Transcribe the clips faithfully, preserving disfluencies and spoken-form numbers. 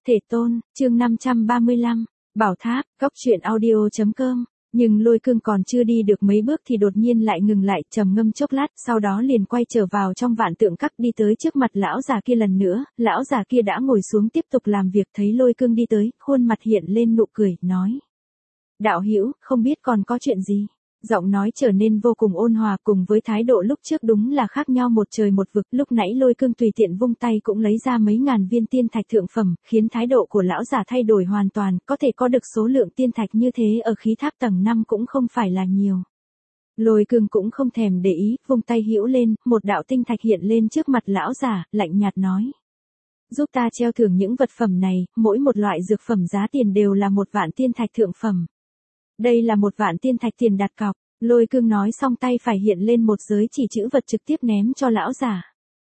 Thể tôn, chương năm trăm ba mươi lăm, Bảo Tháp, góc truyện audio chấm com. Nhưng Lôi Cương còn chưa đi được mấy bước thì đột nhiên lại ngừng lại, trầm ngâm chốc lát, sau đó liền quay trở vào trong vạn tượng các, đi tới trước mặt lão già kia lần nữa. Lão già kia đã ngồi xuống tiếp tục làm việc, thấy Lôi Cương đi tới, khuôn mặt hiện lên nụ cười, nói: Đạo hữu, không biết còn có chuyện gì? Giọng nói trở nên vô cùng ôn hòa, cùng với thái độ lúc trước đúng là khác nhau một trời một vực. Lúc nãy Lôi Cương tùy tiện vung tay cũng lấy ra mấy ngàn viên tiên thạch thượng phẩm, khiến thái độ của lão già thay đổi hoàn toàn, có thể có được số lượng tiên thạch như thế ở khí tháp tầng năm cũng không phải là nhiều. Lôi Cương cũng không thèm để ý, vung tay hữu lên, một đạo tinh thạch hiện lên trước mặt lão già, lạnh nhạt nói: Giúp ta treo thưởng những vật phẩm này, mỗi một loại dược phẩm giá tiền đều là một vạn tiên thạch thượng phẩm. Đây là một vạn tiên thạch tiền đặt cọc. Lôi Cương nói xong tay phải hiện lên một giới chỉ chữ vật trực tiếp ném cho lão giả.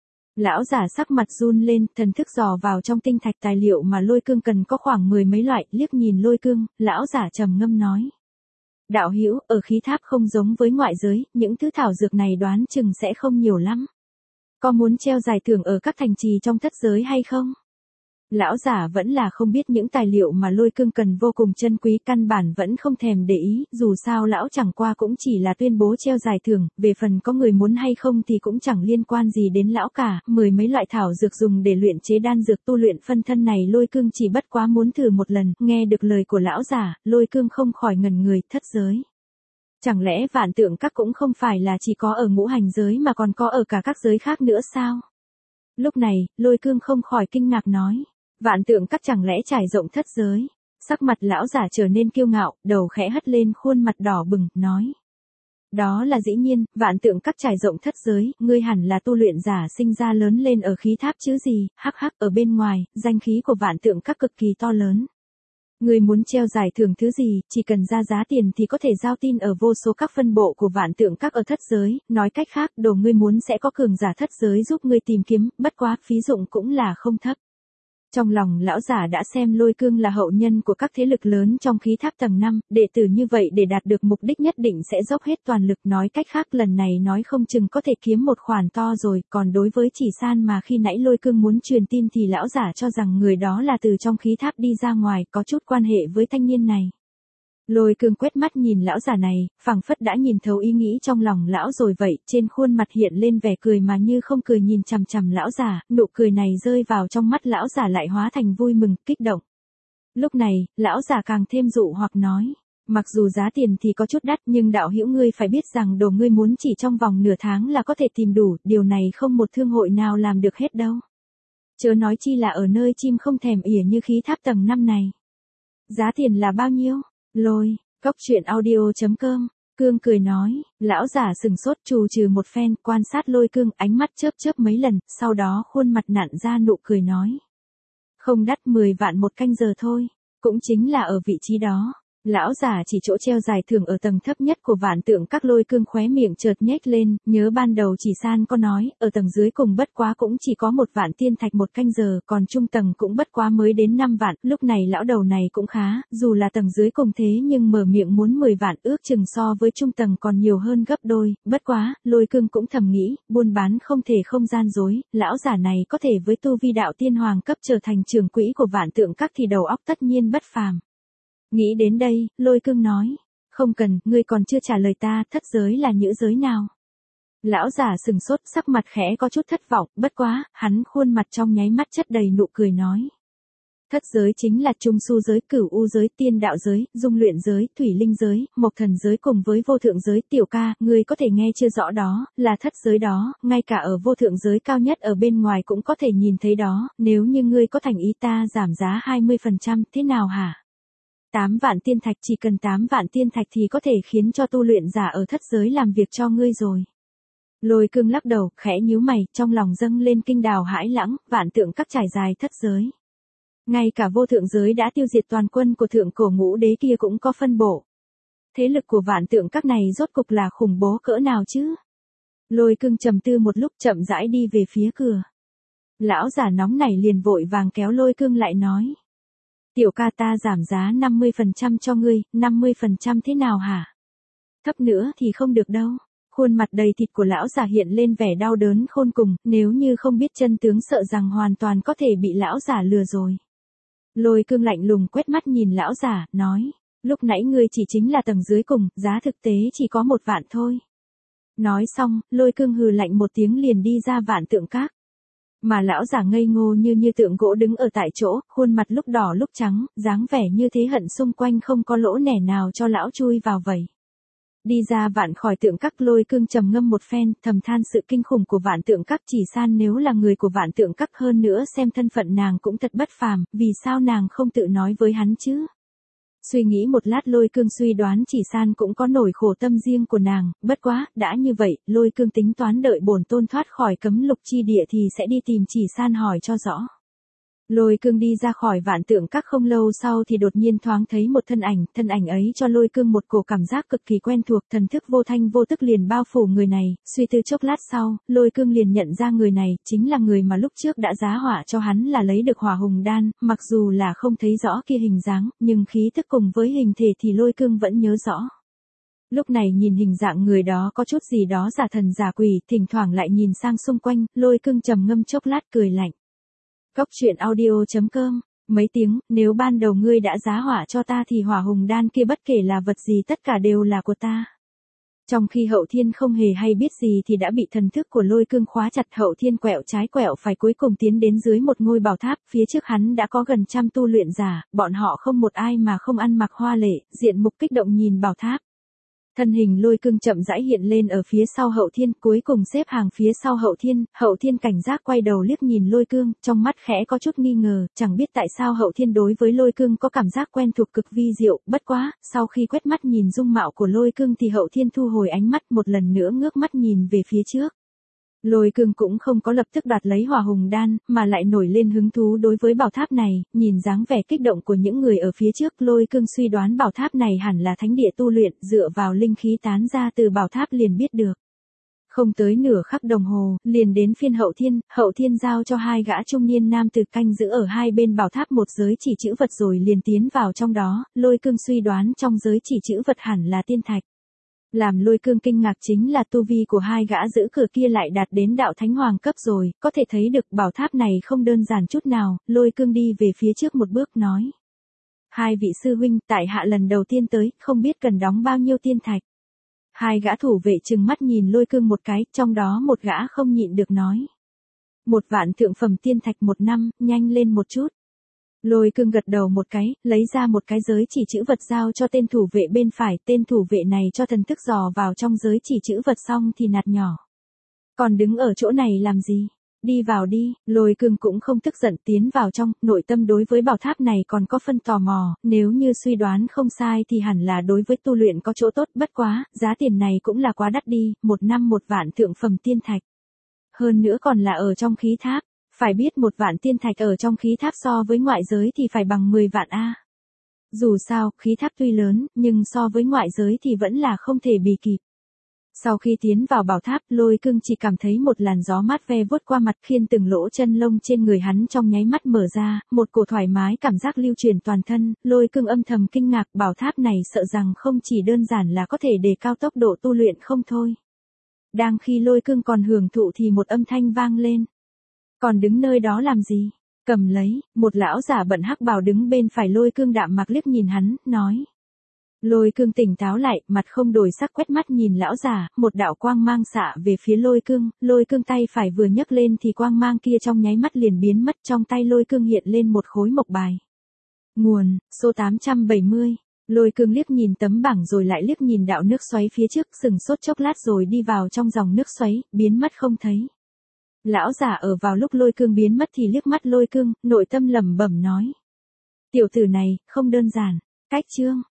Lão giả sắc mặt run lên, thần thức dò vào trong tinh thạch tài liệu mà Lôi Cương cần có khoảng mười mấy loại, liếc nhìn Lôi Cương, lão giả trầm ngâm nói: Đạo hữu, ở khí tháp không giống với ngoại giới, những thứ thảo dược này đoán chừng sẽ không nhiều lắm. Có muốn treo giải thưởng ở các thành trì trong thất giới hay không? Lão giả vẫn là không biết những tài liệu mà Lôi Cương cần vô cùng chân quý, căn bản vẫn không thèm để ý, dù sao lão chẳng qua cũng chỉ là tuyên bố treo giải thưởng, về phần có người muốn hay không thì cũng chẳng liên quan gì đến lão cả. Mười mấy loại thảo dược dùng để luyện chế đan dược tu luyện phân thân này Lôi Cương chỉ bất quá muốn thử một lần. Nghe được lời của lão giả, Lôi Cương không khỏi ngẩn người, thất giới. Chẳng lẽ vạn tượng các cũng không phải là chỉ có ở ngũ hành giới mà còn có ở cả các giới khác nữa sao? Lúc này, Lôi Cương không khỏi kinh ngạc nói: Vạn tượng các chẳng lẽ trải rộng thất giới? Sắc mặt lão giả trở nên kiêu ngạo, đầu khẽ hất lên, khuôn mặt đỏ bừng, nói: Đó là dĩ nhiên, vạn tượng các trải rộng thất giới, ngươi hẳn là tu luyện giả sinh ra lớn lên ở khí tháp chứ gì? Hắc hắc, ở bên ngoài, danh khí của vạn tượng các cực kỳ to lớn. Ngươi muốn treo giải thưởng thứ gì, chỉ cần ra giá tiền thì có thể giao tin ở vô số các phân bộ của vạn tượng các ở thất giới, nói cách khác, đồ ngươi muốn sẽ có cường giả thất giới giúp ngươi tìm kiếm, bất quá phí dụng cũng là không thấp. Trong lòng lão giả đã xem Lôi Cương là hậu nhân của các thế lực lớn trong khí tháp tầng năm, đệ tử như vậy để đạt được mục đích nhất định sẽ dốc hết toàn lực, nói cách khác lần này nói không chừng có thể kiếm một khoản to rồi. Còn đối với Chỉ San mà khi nãy Lôi Cương muốn truyền tin thì lão giả cho rằng người đó là từ trong khí tháp đi ra ngoài, có chút quan hệ với thanh niên này. Lôi Cương quét mắt nhìn lão giả này, phảng phất đã nhìn thấu ý nghĩ trong lòng lão rồi vậy, trên khuôn mặt hiện lên vẻ cười mà như không cười, nhìn chằm chằm lão giả, nụ cười này rơi vào trong mắt lão giả lại hóa thành vui mừng, kích động. Lúc này, lão giả càng thêm dụ hoặc nói: Mặc dù giá tiền thì có chút đắt, nhưng đạo hữu ngươi phải biết rằng đồ ngươi muốn chỉ trong vòng nửa tháng là có thể tìm đủ, điều này không một thương hội nào làm được hết đâu. Chớ nói chi là ở nơi chim không thèm ỉa như khí tháp tầng năm này. Giá tiền là bao nhiêu? Lôi, góc truyện audio chấm com. Cương cười nói. Lão giả sừng sốt, trù trừ một phen, quan sát Lôi Cương, ánh mắt chớp chớp mấy lần, sau đó khuôn mặt nặn ra nụ cười nói: Không đắt, mười vạn một canh giờ thôi, cũng chính là ở vị trí đó. Lão giả chỉ chỗ treo giải thưởng ở tầng thấp nhất của vạn tượng các. Lôi Cương khóe miệng chợt nhếch lên, nhớ ban đầu Chỉ San có nói, ở tầng dưới cùng bất quá cũng chỉ có một vạn tiên thạch một canh giờ, còn trung tầng cũng bất quá mới đến năm vạn. Lúc này lão đầu này cũng khá, dù là tầng dưới cùng thế nhưng mở miệng muốn mười vạn, ước chừng so với trung tầng còn nhiều hơn gấp đôi. Bất quá, Lôi Cương cũng thầm nghĩ, buôn bán không thể không gian dối, lão giả này có thể với tu vi đạo tiên hoàng cấp trở thành trưởng quỹ của vạn tượng các thì đầu óc tất nhiên bất phàm. Nghĩ đến đây, Lôi Cương nói: Không cần, ngươi còn chưa trả lời ta, thất giới là nhữ giới nào? Lão giả sừng sốt, sắc mặt khẽ có chút thất vọng, bất quá, hắn khuôn mặt trong nháy mắt chất đầy nụ cười nói: Thất giới chính là trung su giới, cửu u giới, tiên đạo giới, dung luyện giới, thủy linh giới, mộc thần giới cùng với vô thượng giới. Tiểu ca, ngươi có thể nghe chưa rõ đó, là thất giới đó, ngay cả ở vô thượng giới cao nhất ở bên ngoài cũng có thể nhìn thấy đó, nếu như ngươi có thành ý ta giảm giá hai mươi phần trăm, thế nào hả? tám vạn tiên thạch, chỉ cần tám vạn tiên thạch thì có thể khiến cho tu luyện giả ở thất giới làm việc cho ngươi rồi. Lôi Cương lắc đầu, khẽ nhíu mày, trong lòng dâng lên kinh đào hãi lãng, vạn tượng các trải dài thất giới. Ngay cả vô thượng giới đã tiêu diệt toàn quân của thượng cổ ngũ đế kia cũng có phân bổ. Thế lực của vạn tượng các này rốt cục là khủng bố cỡ nào chứ? Lôi Cương trầm tư một lúc, chậm rãi đi về phía cửa. Lão giả nóng nảy liền vội vàng kéo Lôi Cương lại nói: Tiểu ca, ta giảm giá năm mươi phần trăm cho ngươi, năm mươi phần trăm thế nào hả? Thấp nữa thì không được đâu. Khuôn mặt đầy thịt của lão già hiện lên vẻ đau đớn khôn cùng, nếu như không biết chân tướng sợ rằng hoàn toàn có thể bị lão già lừa rồi. Lôi Cương lạnh lùng quét mắt nhìn lão giả, nói, lúc nãy ngươi chỉ chính là tầng dưới cùng, giá thực tế chỉ có một vạn thôi. Nói xong, Lôi Cương hừ lạnh một tiếng liền đi ra Vạn Tượng Các. Mà lão giả ngây ngô như như tượng gỗ đứng ở tại chỗ, khuôn mặt lúc đỏ lúc trắng, dáng vẻ như thế hận xung quanh không có lỗ nẻ nào cho lão chui vào vậy. Đi ra Vạn khỏi Tượng Các, Lôi Cương trầm ngâm một phen, thầm than sự kinh khủng của Vạn Tượng Các. Chỉ San nếu là người của Vạn Tượng Các, hơn nữa xem thân phận nàng cũng thật bất phàm, vì sao nàng không tự nói với hắn chứ? Suy nghĩ một lát, Lôi Cương suy đoán Chỉ San cũng có nỗi khổ tâm riêng của nàng, bất quá, đã như vậy, Lôi Cương tính toán đợi bổn tôn thoát khỏi cấm lục chi địa thì sẽ đi tìm Chỉ San hỏi cho rõ. Lôi Cương đi ra khỏi Vạn Tượng Các không lâu sau thì đột nhiên thoáng thấy một thân ảnh, thân ảnh ấy cho Lôi Cương một cổ cảm giác cực kỳ quen thuộc, thần thức vô thanh vô tức liền bao phủ người này, suy tư chốc lát sau, Lôi Cương liền nhận ra người này, chính là người mà lúc trước đã giá họa cho hắn là lấy được Hỏa Hùng Đan, mặc dù là không thấy rõ kia hình dáng, nhưng khí thức cùng với hình thể thì Lôi Cương vẫn nhớ rõ. Lúc này nhìn hình dạng người đó có chút gì đó giả thần giả quỷ, thỉnh thoảng lại nhìn sang xung quanh, Lôi Cương trầm ngâm chốc lát cười lạnh. Cốc truyện audio chấm com, mấy tiếng, nếu ban đầu ngươi đã giá họa cho ta thì Hỏa Hùng Đan kia bất kể là vật gì tất cả đều là của ta. Trong khi Hậu Thiên không hề hay biết gì thì đã bị thần thức của Lôi Cương khóa chặt. Hậu Thiên quẹo trái quẹo phải cuối cùng tiến đến dưới một ngôi bảo tháp, phía trước hắn đã có gần trăm tu luyện giả, bọn họ không một ai mà không ăn mặc hoa lệ, diện mục kích động nhìn bảo tháp. Thân hình Lôi Cương chậm rãi hiện lên ở phía sau Hậu Thiên, cuối cùng xếp hàng phía sau Hậu Thiên, Hậu Thiên cảnh giác quay đầu liếc nhìn Lôi Cương, trong mắt khẽ có chút nghi ngờ, chẳng biết tại sao Hậu Thiên đối với Lôi Cương có cảm giác quen thuộc cực vi diệu, bất quá, sau khi quét mắt nhìn dung mạo của Lôi Cương thì Hậu Thiên thu hồi ánh mắt một lần nữa ngước mắt nhìn về phía trước. Lôi Cương cũng không có lập tức đoạt lấy Hỏa Hùng Đan, mà lại nổi lên hứng thú đối với bảo tháp này, nhìn dáng vẻ kích động của những người ở phía trước, Lôi Cương suy đoán bảo tháp này hẳn là thánh địa tu luyện, dựa vào linh khí tán ra từ bảo tháp liền biết được. Không tới nửa khắc đồng hồ, liền đến phiên Hậu Thiên, Hậu Thiên giao cho hai gã trung niên nam tử canh giữ ở hai bên bảo tháp một giới chỉ chữ vật rồi liền tiến vào trong đó, Lôi Cương suy đoán trong giới chỉ chữ vật hẳn là tiên thạch. Làm Lôi Cương kinh ngạc chính là tu vi của hai gã giữ cửa kia lại đạt đến đạo thánh hoàng cấp rồi, có thể thấy được bảo tháp này không đơn giản chút nào. Lôi Cương đi về phía trước một bước nói. Hai vị sư huynh, tại hạ lần đầu tiên tới, không biết cần đóng bao nhiêu tiên thạch. Hai gã thủ vệ trừng mắt nhìn Lôi Cương một cái, trong đó một gã không nhịn được nói. Một vạn thượng phẩm tiên thạch một năm, nhanh lên một chút. Lôi Cương gật đầu một cái, lấy ra một cái giới chỉ chữ vật giao cho tên thủ vệ bên phải, tên thủ vệ này cho thần thức dò vào trong giới chỉ chữ vật xong thì nạt nhỏ. Còn đứng ở chỗ này làm gì? Đi vào đi. Lôi Cương cũng không tức giận tiến vào trong, nội tâm đối với bảo tháp này còn có phân tò mò, nếu như suy đoán không sai thì hẳn là đối với tu luyện có chỗ tốt, bất quá, giá tiền này cũng là quá đắt đi, một năm một vạn thượng phẩm tiên thạch. Hơn nữa còn là ở trong khí tháp. Phải biết một vạn tiên thạch ở trong khí tháp so với ngoại giới thì phải bằng mười vạn a. Dù sao, khí tháp tuy lớn, nhưng so với ngoại giới thì vẫn là không thể bì kịp. Sau khi tiến vào bảo tháp, Lôi Cương chỉ cảm thấy một làn gió mát ve vuốt qua mặt, khiến từng lỗ chân lông trên người hắn trong nháy mắt mở ra, một cổ thoải mái cảm giác lưu truyền toàn thân. Lôi Cương âm thầm kinh ngạc, bảo tháp này sợ rằng không chỉ đơn giản là có thể đề cao tốc độ tu luyện không thôi. Đang khi Lôi Cương còn hưởng thụ thì một âm thanh vang lên. Còn đứng nơi đó làm gì? Cầm lấy. Một lão giả bận hắc bào đứng bên phải Lôi Cương đạm mạc liếc nhìn hắn, nói. Lôi Cương tỉnh táo lại, mặt không đổi sắc quét mắt nhìn lão giả, một đạo quang mang xạ về phía Lôi Cương, Lôi Cương tay phải vừa nhấc lên thì quang mang kia trong nháy mắt liền biến mất, trong tay Lôi Cương hiện lên một khối mộc bài. Nguồn, số tám trăm bảy mươi. Lôi Cương liếc nhìn tấm bảng rồi lại liếc nhìn đạo nước xoáy phía trước, sừng sốt chốc lát rồi đi vào trong dòng nước xoáy, biến mất không thấy. Lão giả ở vào lúc Lôi Cương biến mất thì liếc mắt Lôi Cương, nội tâm lẩm bẩm nói. Tiểu tử này, không đơn giản. Cách chương.